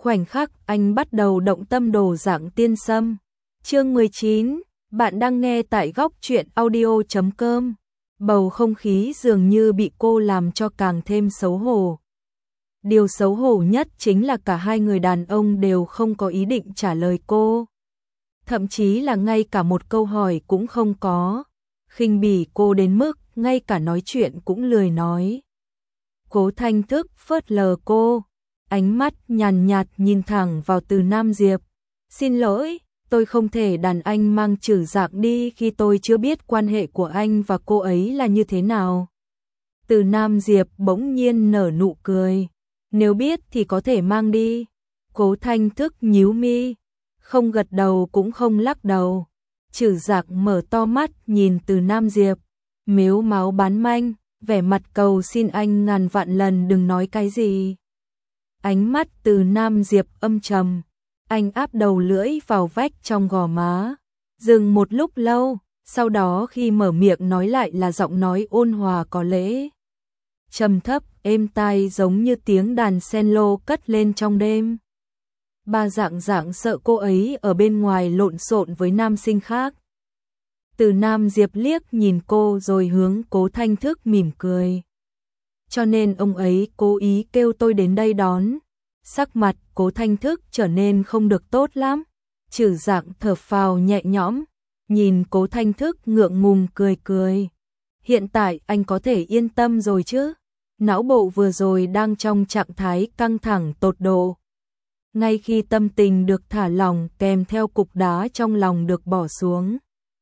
khoảnh khắc anh bắt đầu động tâm đổ dạng tiên sâm. Chương 19, bạn đang nghe tại góc truyện audio.com. Bầu không khí dường như bị cô làm cho càng thêm xấu hổ. Điều xấu hổ nhất chính là cả hai người đàn ông đều không có ý định trả lời cô. Thậm chí là ngay cả một câu hỏi cũng không có. Khinh bỉ cô đến mức ngay cả nói chuyện cũng lười nói. Cố Thanh Thức phớt lờ cô, ánh mắt nhàn nhạt nhìn thẳng vào Từ Nam Diệp. Xin lỗi, tôi không thể đàn anh mang trừ dạng đi khi tôi chưa biết quan hệ của anh và cô ấy là như thế nào. Từ Nam Diệp bỗng nhiên nở nụ cười. Nếu biết thì có thể mang đi. Cố Thanh Thức nhíu mi, không gật đầu cũng không lắc đầu. Trừ dạng mở to mắt nhìn Từ Nam Diệp, mếu máo bán manh, vẻ mặt cầu xin anh ngàn vạn lần đừng nói cái gì. Ánh mắt Từ Nam Diệp âm trầm, anh áp đầu lưỡi vào vách trong gò má, dừng một lúc lâu, sau đó khi mở miệng nói lại là giọng nói ôn hòa có lễ. Trầm thấp, êm tai giống như tiếng đàn cello cất lên trong đêm. Bà dạng sợ cô ấy ở bên ngoài lộn xộn với nam sinh khác. Từ Nam Diệp liếc nhìn cô rồi hướng Cố Thanh Thức mỉm cười. Cho nên ông ấy cố ý kêu tôi đến đây đón. Sắc mặt Cố Thanh Thức trở nên không được tốt lắm. Trừ dạng thở phào nhẹ nhõm, nhìn Cố Thanh Thức ngượng ngùng cười cười. Hiện tại anh có thể yên tâm rồi chứ? Não bộ vừa rồi đang trong trạng thái căng thẳng tột độ. Ngay khi tâm tình được thả lỏng kèm theo cục đá trong lòng được bỏ xuống.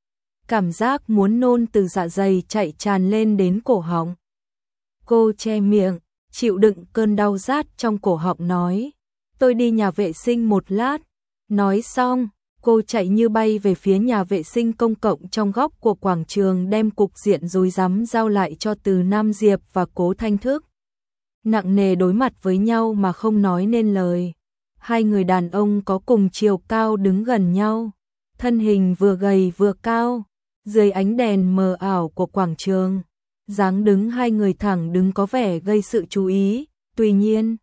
Cảm giác muốn nôn từ dạ dày chạy tràn lên đến cổ họng. Cô che miệng, chịu đựng cơn đau rát trong cổ họng nói. Tôi đi nhà vệ sinh một lát. Nói xong, cô chạy như bay về phía nhà vệ sinh công cộng trong góc của quảng trường đem cục diện rối rắm giao lại cho Từ Nam Diệp và Cố Thanh Thức. Nặng nề đối mặt với nhau mà không nói nên lời. Hai người đàn ông có cùng chiều cao đứng gần nhau. Thân hình vừa gầy vừa cao. Dưới ánh đèn mờ ảo của quảng trường, dáng đứng hai người thẳng đứng có vẻ gây sự chú ý. Tuy nhiên,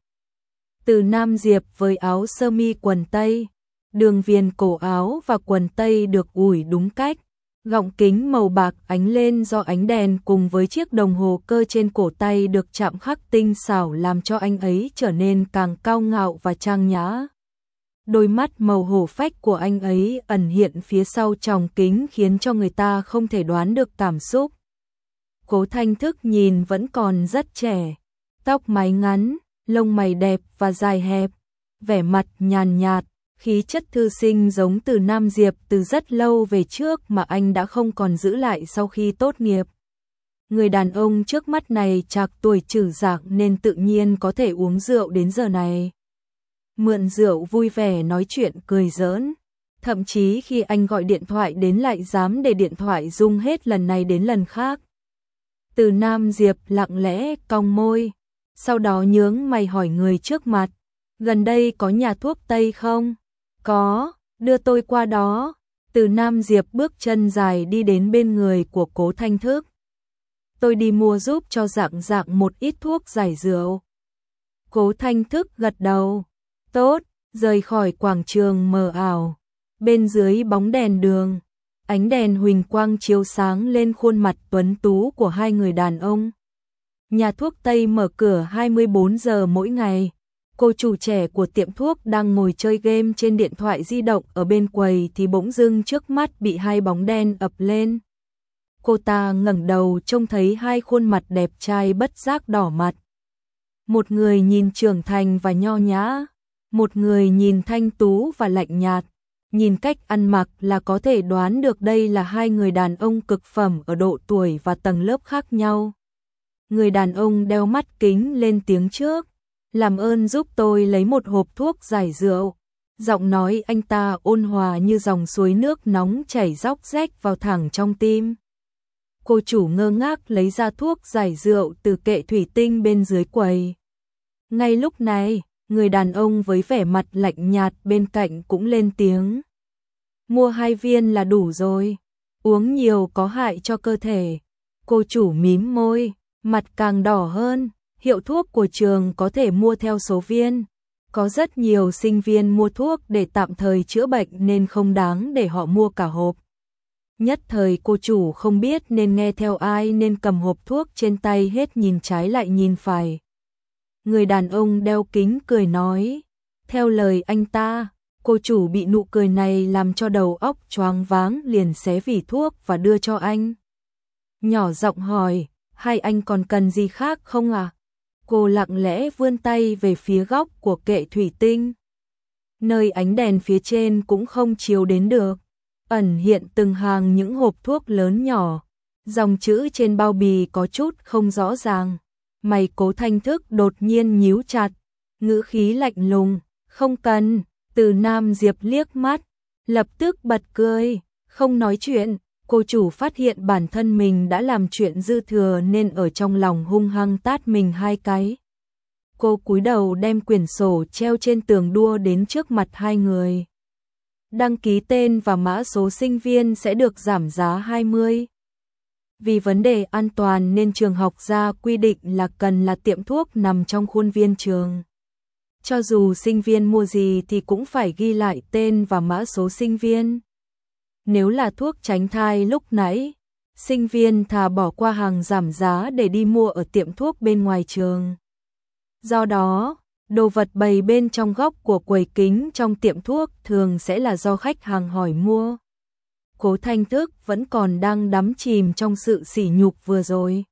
Từ Nam Diệp với áo sơ mi quần tây, đường viền cổ áo và quần tây được ủi đúng cách, gọng kính màu bạc ánh lên do ánh đèn cùng với chiếc đồng hồ cơ trên cổ tay được chạm khắc tinh xảo làm cho anh ấy trở nên càng cao ngạo và trang nhã. Đôi mắt màu hổ phách của anh ấy ẩn hiện phía sau tròng kính khiến cho người ta không thể đoán được cảm xúc. Cố Thanh Thức nhìn vẫn còn rất trẻ, tóc mái ngắn, lông mày đẹp và dài hẹp, vẻ mặt nhàn nhạt, khí chất thư sinh giống Từ Nam Diệp từ rất lâu về trước mà anh đã không còn giữ lại sau khi tốt nghiệp. Người đàn ông trước mắt này trạc tuổi Trừ Dạng nên tự nhiên có thể uống rượu đến giờ này. Mượn rượu vui vẻ nói chuyện cười giỡn. Thậm chí khi anh gọi điện thoại đến lại dám để điện thoại rung hết lần này đến lần khác. Từ Nam Diệp lặng lẽ cong môi, sau đó nhướng mày hỏi người trước mặt. Gần đây có nhà thuốc Tây không? Có, đưa tôi qua đó. Từ Nam Diệp bước chân dài đi đến bên người của Cố Thanh Thức. Tôi đi mua giúp cho dạng một ít thuốc giải rượu. Cố Thanh Thức gật đầu. Tốt, rời khỏi quảng trường mờ ảo. Bên dưới bóng đèn đường, ánh đèn huỳnh quang chiếu sáng lên khuôn mặt tuấn tú của hai người đàn ông. Nhà thuốc Tây mở cửa 24 giờ mỗi ngày. Cô chủ trẻ của tiệm thuốc đang ngồi chơi game trên điện thoại di động ở bên quầy thì bỗng dưng trước mắt bị hai bóng đen ập lên. Cô ta ngẩng đầu trông thấy hai khuôn mặt đẹp trai bất giác đỏ mặt. Một người nhìn trưởng thành và nho nhã, một người nhìn thanh tú và lạnh nhạt. Nhìn cách ăn mặc là có thể đoán được đây là hai người đàn ông cực phẩm ở độ tuổi và tầng lớp khác nhau. Người đàn ông đeo mắt kính lên tiếng trước. Làm ơn giúp tôi lấy một hộp thuốc giải rượu. Giọng nói anh ta ôn hòa như dòng suối nước nóng chảy róc rách vào thẳng trong tim. Cô chủ ngơ ngác lấy ra thuốc giải rượu từ kệ thủy tinh bên dưới quầy. Ngay lúc này, người đàn ông với vẻ mặt lạnh nhạt bên cạnh cũng lên tiếng. Mua 2 viên là đủ rồi. Uống nhiều có hại cho cơ thể. Cô chủ mím môi, mặt càng đỏ hơn. Hiệu thuốc của trường có thể mua theo số viên. Có rất nhiều sinh viên mua thuốc để tạm thời chữa bệnh nên không đáng để họ mua cả hộp. Nhất thời cô chủ không biết nên nghe theo ai nên cầm hộp thuốc trên tay hết nhìn trái lại nhìn phải. Người đàn ông đeo kính cười nói, theo lời anh ta, cô chủ bị nụ cười này làm cho đầu óc choáng váng liền xé vỉ thuốc và đưa cho anh. Nhỏ giọng hỏi, hay anh còn cần gì khác không à? Cô lặng lẽ vươn tay về phía góc của kệ thủy tinh. Nơi ánh đèn phía trên cũng không chiếu đến được. Ẩn hiện từng hàng những hộp thuốc lớn nhỏ. Dòng chữ trên bao bì có chút không rõ ràng. Mày Cố Thanh Thức đột nhiên nhíu chặt. Ngữ khí lạnh lùng, không cần. Từ Nam Diệp liếc mắt, lập tức bật cười, không nói chuyện. Cô chủ phát hiện bản thân mình đã làm chuyện dư thừa nên ở trong lòng hung hăng tát mình 2 cái. Cô cúi đầu đem quyển sổ treo trên tường đua đến trước mặt hai người. Đăng ký tên và mã số sinh viên sẽ được giảm giá 20. Vì vấn đề an toàn nên trường học ra quy định là cần là tiệm thuốc nằm trong khuôn viên trường. Cho dù sinh viên mua gì thì cũng phải ghi lại tên và mã số sinh viên. Nếu là thuốc tránh thai lúc nãy, sinh viên thà bỏ qua hàng giảm giá để đi mua ở tiệm thuốc bên ngoài trường. Do đó, đồ vật bày bên trong góc của quầy kính trong tiệm thuốc thường sẽ là do khách hàng hỏi mua. Cố Thanh Thức vẫn còn đang đắm chìm trong sự sỉ nhục vừa rồi.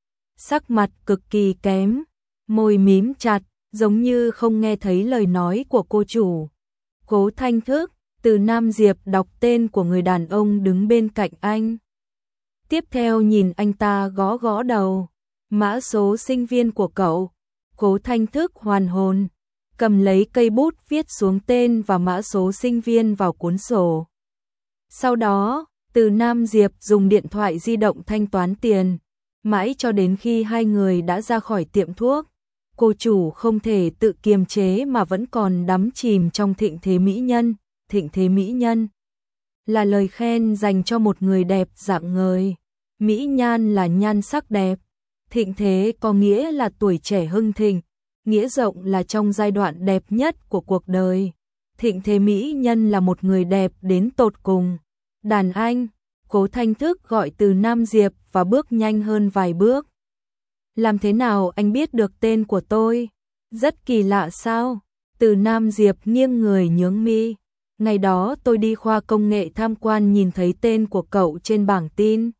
Sắc mặt cực kỳ kém, môi mím chặt, giống như không nghe thấy lời nói của cô chủ. Cố Thanh Thức, Từ Nam Diệp đọc tên của người đàn ông đứng bên cạnh anh. Tiếp theo nhìn anh ta gõ gõ đầu. Mã số sinh viên của cậu. Cố Thanh Thức hoàn hồn, cầm lấy cây bút viết xuống tên và mã số sinh viên vào cuốn sổ. Sau đó, Từ Nam Diệp dùng điện thoại di động thanh toán tiền, mãi cho đến khi hai người đã ra khỏi tiệm thuốc. Cô chủ không thể tự kiềm chế mà vẫn còn đắm chìm trong thịnh thế mỹ nhân. Thịnh thế mỹ nhân là lời khen dành cho một người đẹp rạng ngời. Mỹ nhan là nhan sắc đẹp. Thịnh thế có nghĩa là tuổi trẻ hưng thịnh, nghĩa rộng là trong giai đoạn đẹp nhất của cuộc đời. Thịnh thế mỹ nhân là một người đẹp đến tột cùng. Đàn anh, Cố Thanh Thức gọi Từ Nam Diệp và bước nhanh hơn vài bước. Làm thế nào anh biết được tên của tôi? Rất kỳ lạ sao? Từ Nam Diệp nghiêng người nhướng mi. Ngày đó tôi đi khoa công nghệ tham quan nhìn thấy tên của cậu trên bảng tin.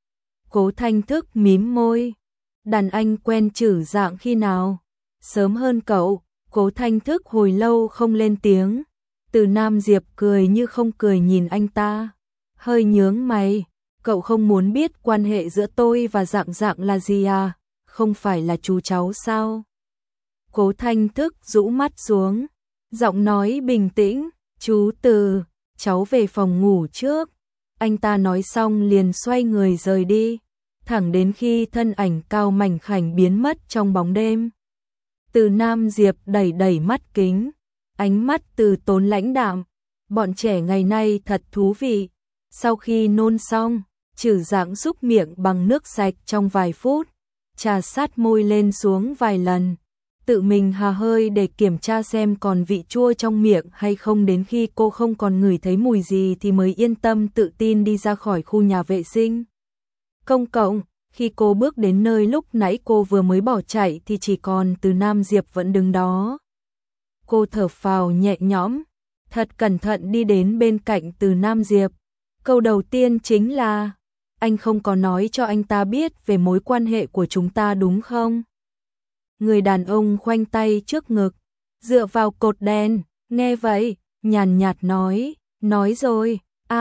Cố Thanh Thức mím môi. Đàn anh quen Trử Dạng khi nào? Sớm hơn cậu. Cố Thanh Thức hồi lâu không lên tiếng. Từ Nam Diệp cười như không cười nhìn anh ta. Hơi nhướng mày. Cậu không muốn biết quan hệ giữa tôi và Dạng Dạng là gì à? Không phải là chú cháu sao? Cố Thanh Thức rũ mắt xuống. Giọng nói bình tĩnh. Chú Từ, cháu về phòng ngủ trước. Anh ta nói xong liền xoay người rời đi, thẳng đến khi thân ảnh cao mảnh khảnh biến mất trong bóng đêm. Từ Nam Diệp đẩy đẩy mắt kính, ánh mắt Từ Tốn lãnh đạm. Bọn trẻ ngày nay thật thú vị. Sau khi nôn xong, Trử Dạng xúc miệng bằng nước sạch trong vài phút, trà sát môi lên xuống vài lần. Tự mình hà hơi để kiểm tra xem còn vị chua trong miệng hay không, đến khi cô không còn ngửi thấy mùi gì thì mới yên tâm tự tin đi ra khỏi khu nhà vệ sinh công cộng. Khi cô bước đến nơi lúc nãy cô vừa mới bỏ chạy thì chỉ còn Từ Nam Diệp vẫn đứng đó. Cô thở phào nhẹ nhõm, thật cẩn thận đi đến bên cạnh Từ Nam Diệp. Câu đầu tiên chính là, anh không có nói cho anh ta biết về mối quan hệ của chúng ta đúng không? Người đàn ông khoanh tay trước ngực, dựa vào cột đèn, nghe vậy, nhàn nhạt nói rồi,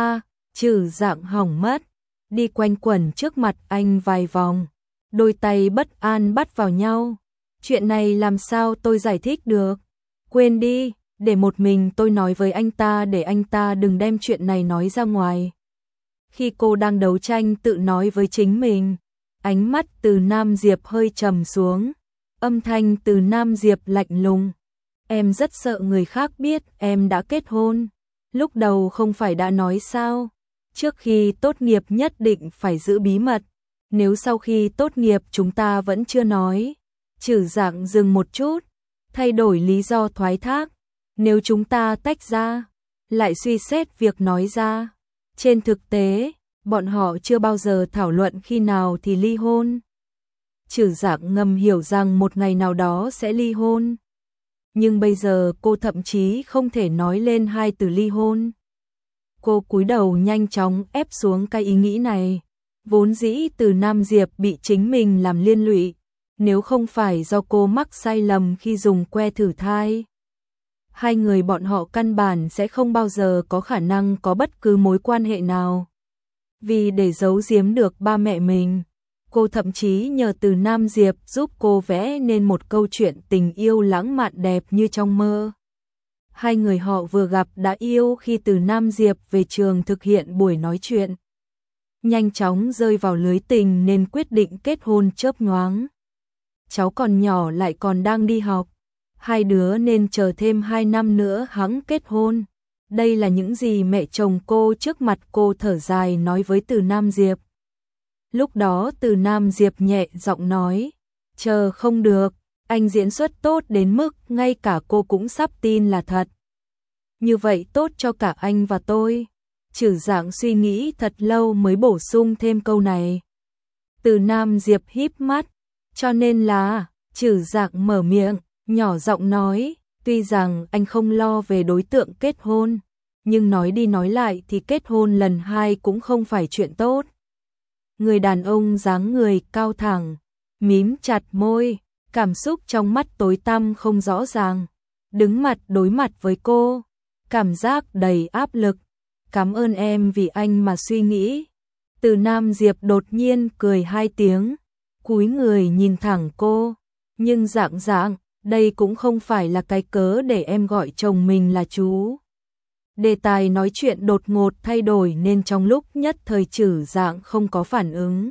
Trử Dạng hỏng mất, đi quanh quẩn trước mặt anh vài vòng, đôi tay bất an bắt vào nhau. Chuyện này làm sao tôi giải thích được? Quên đi, để một mình tôi nói với anh ta để anh ta đừng đem chuyện này nói ra ngoài. Khi cô đang đấu tranh tự nói với chính mình, ánh mắt Từ Nam Diệp hơi trầm xuống. Âm thanh Từ Nam Diệp lạnh lùng. Em rất sợ người khác biết em đã kết hôn. Lúc đầu không phải đã nói sao? Trước khi tốt nghiệp nhất định phải giữ bí mật. Nếu sau khi tốt nghiệp chúng ta vẫn chưa nói. Trử Dạng dừng một chút. thay đổi lý do thoái thác. Nếu chúng ta tách ra, lại suy xét việc nói ra. Trên thực tế, bọn họ chưa bao giờ thảo luận khi nào thì ly hôn. Trừ Dạng ngầm hiểu rằng một ngày nào đó sẽ ly hôn. Nhưng bây giờ cô thậm chí không thể nói lên hai từ ly hôn. Cô cúi đầu nhanh chóng ép xuống cái ý nghĩ này. Vốn dĩ Từ Nam Diệp bị chính mình làm liên lụy, nếu không phải do cô mắc sai lầm khi dùng que thử thai. Hai người bọn họ căn bản sẽ không bao giờ có khả năng có bất cứ mối quan hệ nào. Vì để giấu giếm được ba mẹ mình, cô thậm chí nhờ Từ Nam Diệp giúp cô vẽ nên một câu chuyện tình yêu lãng mạn đẹp như trong mơ. Hai người họ vừa gặp đã yêu khi Từ Nam Diệp về trường thực hiện buổi nói chuyện. Nhanh chóng rơi vào lưới tình nên quyết định kết hôn chớp nhoáng. Cháu còn nhỏ lại còn đang đi học, hai đứa nên chờ thêm 2 năm nữa hẵng kết hôn. Đây là những gì mẹ chồng cô trước mặt cô thở dài nói với Từ Nam Diệp. Lúc đó Từ Nam Diệp nhẹ giọng nói, chờ không được, anh diễn xuất tốt đến mức ngay cả cô cũng sắp tin là thật. Như vậy tốt cho cả anh và tôi. Trừ Dạng suy nghĩ thật lâu mới bổ sung thêm câu này. Từ Nam Diệp híp mắt, cho nên là, Trừ Dạng mở miệng, nhỏ giọng nói, tuy rằng anh không lo về đối tượng kết hôn, nhưng nói đi nói lại thì kết hôn lần 2 cũng không phải chuyện tốt. Người đàn ông dáng người cao thẳng, mím chặt môi, cảm xúc trong mắt tối tăm không rõ ràng, đứng mặt đối mặt với cô, cảm giác đầy áp lực. Cảm ơn em vì anh mà suy nghĩ. Từ Nam Diệp đột nhiên cười 2 tiếng, cúi người nhìn thẳng cô, nhưng Dạng, đây cũng không phải là cái cớ để em gọi chồng mình là chú. Đề tài nói chuyện đột ngột thay đổi nên trong lúc nhất thời Trừ Dạng không có phản ứng.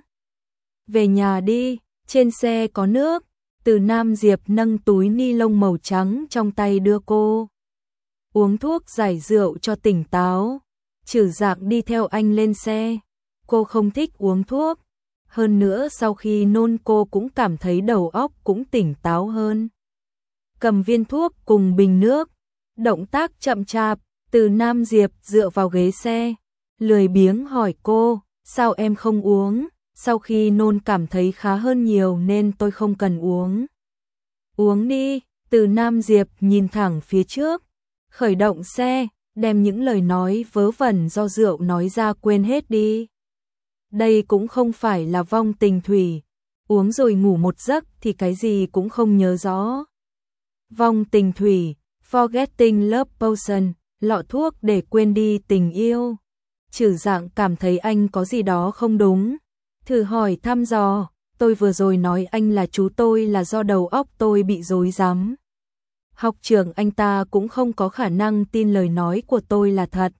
Về nhà đi, trên xe có nước. Từ Nam Diệp nâng túi ni lông màu trắng trong tay đưa cô. Uống thuốc giải rượu cho tỉnh táo. Trừ Dạng đi theo anh lên xe. Cô không thích uống thuốc. Hơn nữa sau khi nôn cô cũng cảm thấy đầu óc cũng tỉnh táo hơn. Cầm viên thuốc cùng bình nước. Động tác chậm chạp. Từ Nam Diệp dựa vào ghế xe. Lười biếng hỏi cô, sao em không uống? Sau khi nôn cảm thấy khá hơn nhiều nên tôi không cần uống. Uống đi. Từ Nam Diệp nhìn thẳng phía trước. Khởi động xe. Đem những lời nói vớ vẩn do rượu nói ra quên hết đi. Đây cũng không phải là vong tình thủy. Uống rồi ngủ một giấc thì cái gì cũng không nhớ rõ. Vong tình thủy, forgetting love potion, lọ thuốc để quên đi tình yêu. Trừ Dạng cảm thấy anh có gì đó không đúng. Thử hỏi thăm dò, tôi vừa rồi nói anh là chú tôi là do đầu óc tôi bị rối rắm. Học trưởng anh ta cũng không có khả năng tin lời nói của tôi là thật.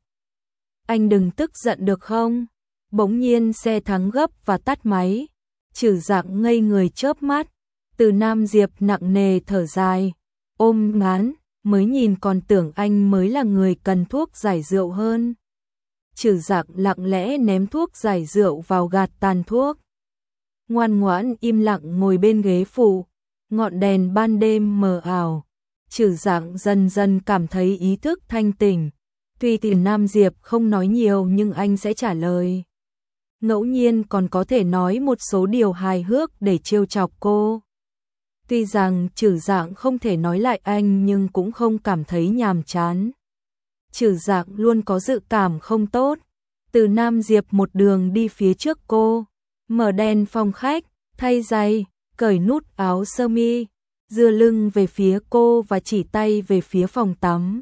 Anh đừng tức giận được không? Bỗng nhiên xe thắng gấp và tắt máy. Trừ Dạng ngây người chớp mắt. Từ Nam Diệp nặng nề thở dài, ôm ngán, mới nhìn còn tưởng anh mới là người cần thuốc giải rượu hơn. Trừ Dạng lặng lẽ ném thuốc giải rượu vào gạt tàn thuốc. Ngoan ngoãn im lặng ngồi bên ghế phụ, ngọn đèn ban đêm mờ ảo. Trừ Dạng dần dần cảm thấy ý thức thanh tỉnh. Tuy Từ Nam Diệp không nói nhiều nhưng anh sẽ trả lời. Ngẫu nhiên còn có thể nói một số điều hài hước để trêu chọc cô. Tuy rằng Trừ Dạng không thể nói lại anh nhưng cũng không cảm thấy nhàm chán. Trừ Dạng luôn có dự cảm không tốt. Từ Nam Diệp một đường đi phía trước cô, mở đèn phòng khách, thay giày, cởi nút áo sơ mi, dựa lưng về phía cô và chỉ tay về phía phòng tắm.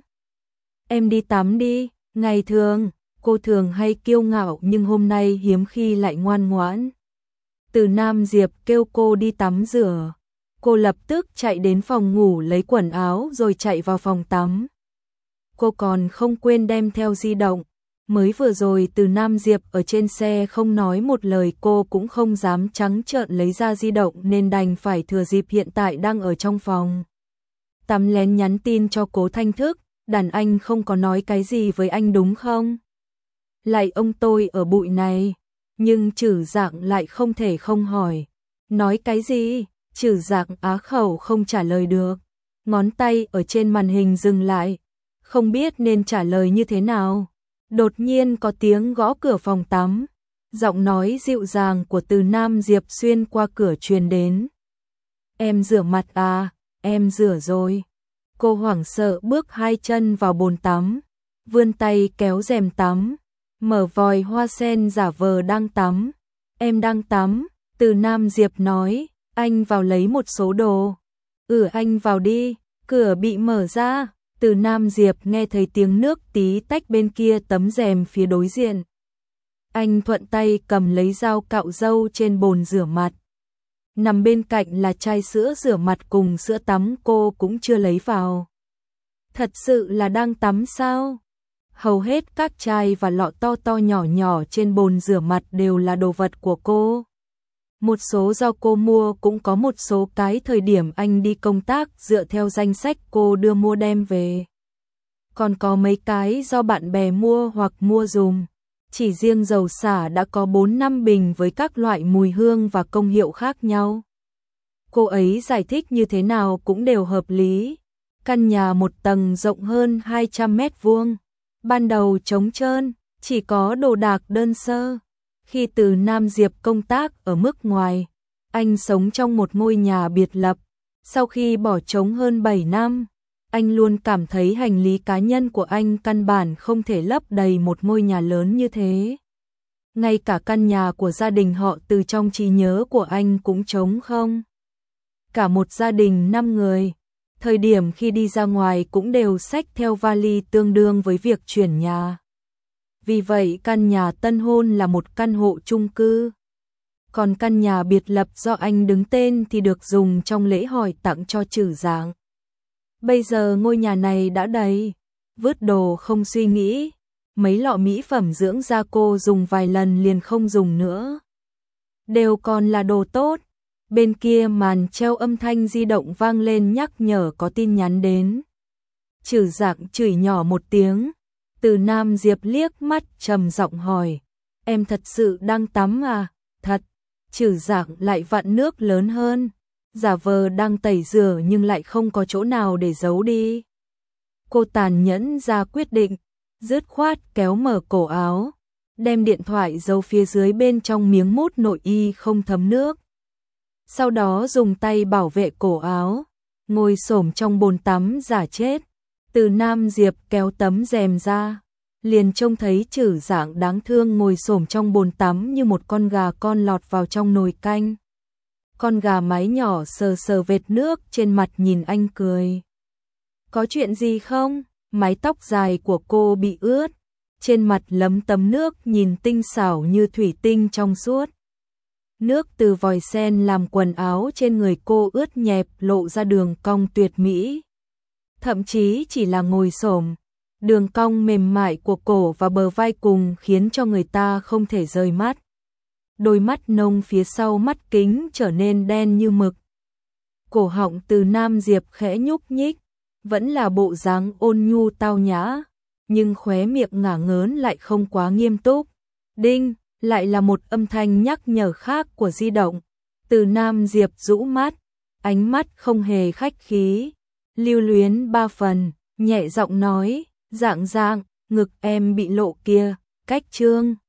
Em đi tắm đi, ngày thường, cô thường hay kiêu ngạo nhưng hôm nay hiếm khi lại ngoan ngoãn. Từ Nam Diệp kêu cô đi tắm rửa. Cô lập tức chạy đến phòng ngủ lấy quần áo rồi chạy vào phòng tắm. Cô còn không quên đem theo di động. Mới vừa rồi Từ Nam Diệp ở trên xe không nói một lời cô cũng không dám trắng trợn lấy ra di động nên đành phải thừa dịp hiện tại đang ở trong phòng. Tắm lén nhắn tin cho Cố Thanh Thức, đàn anh không có nói cái gì với anh đúng không? Lại ông tôi ở bụi này, nhưng Trừ Dạng lại không thể không hỏi. Nói cái gì? Trừ Dạng á khẩu không trả lời được. ngón tay ở trên màn hình dừng lại, không biết nên trả lời như thế nào. Đột nhiên có tiếng gõ cửa phòng tắm, giọng nói dịu dàng của Từ Nam Diệp xuyên qua cửa truyền đến. Em rửa mặt à, em rửa rồi. Cô hoảng sợ bước 2 chân vào bồn tắm, vươn tay kéo rèm tắm, mở vòi hoa sen giả vờ đang tắm. Em đang tắm, Từ Nam Diệp nói, anh vào lấy một số đồ. Anh vào đi, cửa bị mở ra, Từ Nam Diệp nghe thấy tiếng nước tí tách bên kia tấm rèm phía đối diện. Anh thuận tay cầm lấy dao cạo râu trên bồn rửa mặt. Nằm bên cạnh là chai sữa rửa mặt cùng sữa tắm cô cũng chưa lấy vào. Thật sự là đang tắm sao? Hầu hết các chai và lọ to to nhỏ nhỏ trên bồn rửa mặt đều là đồ vật của cô. Một số do cô mua, cũng có một số cái thời điểm anh đi công tác dựa theo danh sách cô đưa mua đem về. Còn có mấy cái do bạn bè mua hoặc mua dùm. Chỉ riêng dầu xả đã có 4-5 bình với các loại mùi hương và công hiệu khác nhau. Cô ấy giải thích như thế nào cũng đều hợp lý. Căn nhà một tầng rộng hơn 200 mét vuông. Ban đầu trống trơn, chỉ có đồ đạc đơn sơ. Khi Từ Nam Diệp công tác ở nước ngoài, anh sống trong một ngôi nhà biệt lập. Sau khi bỏ trống hơn 7 năm, anh luôn cảm thấy hành lý cá nhân của anh căn bản không thể lấp đầy một ngôi nhà lớn như thế. Ngay cả căn nhà của gia đình họ từ trong trí nhớ của anh cũng trống không. Cả một gia đình 5 người, thời điểm khi đi ra ngoài cũng đều xách theo vali tương đương với việc chuyển nhà. Vì vậy căn nhà tân hôn là một căn hộ chung cư. Còn căn nhà biệt lập do anh đứng tên thì được dùng trong lễ hỏi tặng cho Trử Dạng. Bây giờ ngôi nhà này đã đầy, vứt đồ không suy nghĩ. Mấy lọ mỹ phẩm dưỡng da cô dùng vài lần liền không dùng nữa. Đều còn là đồ tốt. Bên kia màn treo âm thanh di động vang lên nhắc nhở có tin nhắn đến. Trử Dạng chửi nhỏ một tiếng. Từ Nam Diệp liếc mắt trầm giọng hỏi, em thật sự đang tắm à? Thật. Trử Dạng lại vặn nước lớn hơn, giả vờ đang tẩy rửa nhưng lại không có chỗ nào để giấu đi. Cô tàn nhẫn ra quyết định, dứt khoát kéo mở cổ áo, đem điện thoại giấu phía dưới bên trong miếng mút nội y không thấm nước. Sau đó dùng tay bảo vệ cổ áo, ngồi xổm trong bồn tắm giả chết. Từ Nam Diệp kéo tấm rèm ra, liền trông thấy Trử Dạng đáng thương ngồi xổm trong bồn tắm như một con gà con lọt vào trong nồi canh. Con gà mái nhỏ sờ sờ vệt nước trên mặt nhìn anh cười. Có chuyện gì không? Mái tóc dài của cô bị ướt, trên mặt lấm tấm nước nhìn tinh xảo như thủy tinh trong suốt. Nước từ vòi sen làm quần áo trên người cô ướt nhẹp lộ ra đường cong tuyệt mỹ. Thậm chí chỉ là ngồi xổm, đường cong mềm mại của cổ và bờ vai cùng khiến cho người ta không thể rời mắt. Đôi mắt nông phía sau mắt kính trở nên đen như mực. Cổ họng Từ Nam Diệp khẽ nhúc nhích, vẫn là bộ dáng ôn nhu tao nhã, nhưng khóe miệng ngả ngớn lại không quá nghiêm túc. Đinh, lại là một âm thanh nhắc nhở khác của di động. Từ Nam Diệp rũ mắt, ánh mắt không hề khách khí, lưu luyến 3 phần, nhẹ giọng nói, Dạng Dạng, ngực em bị lộ kia, cách chương.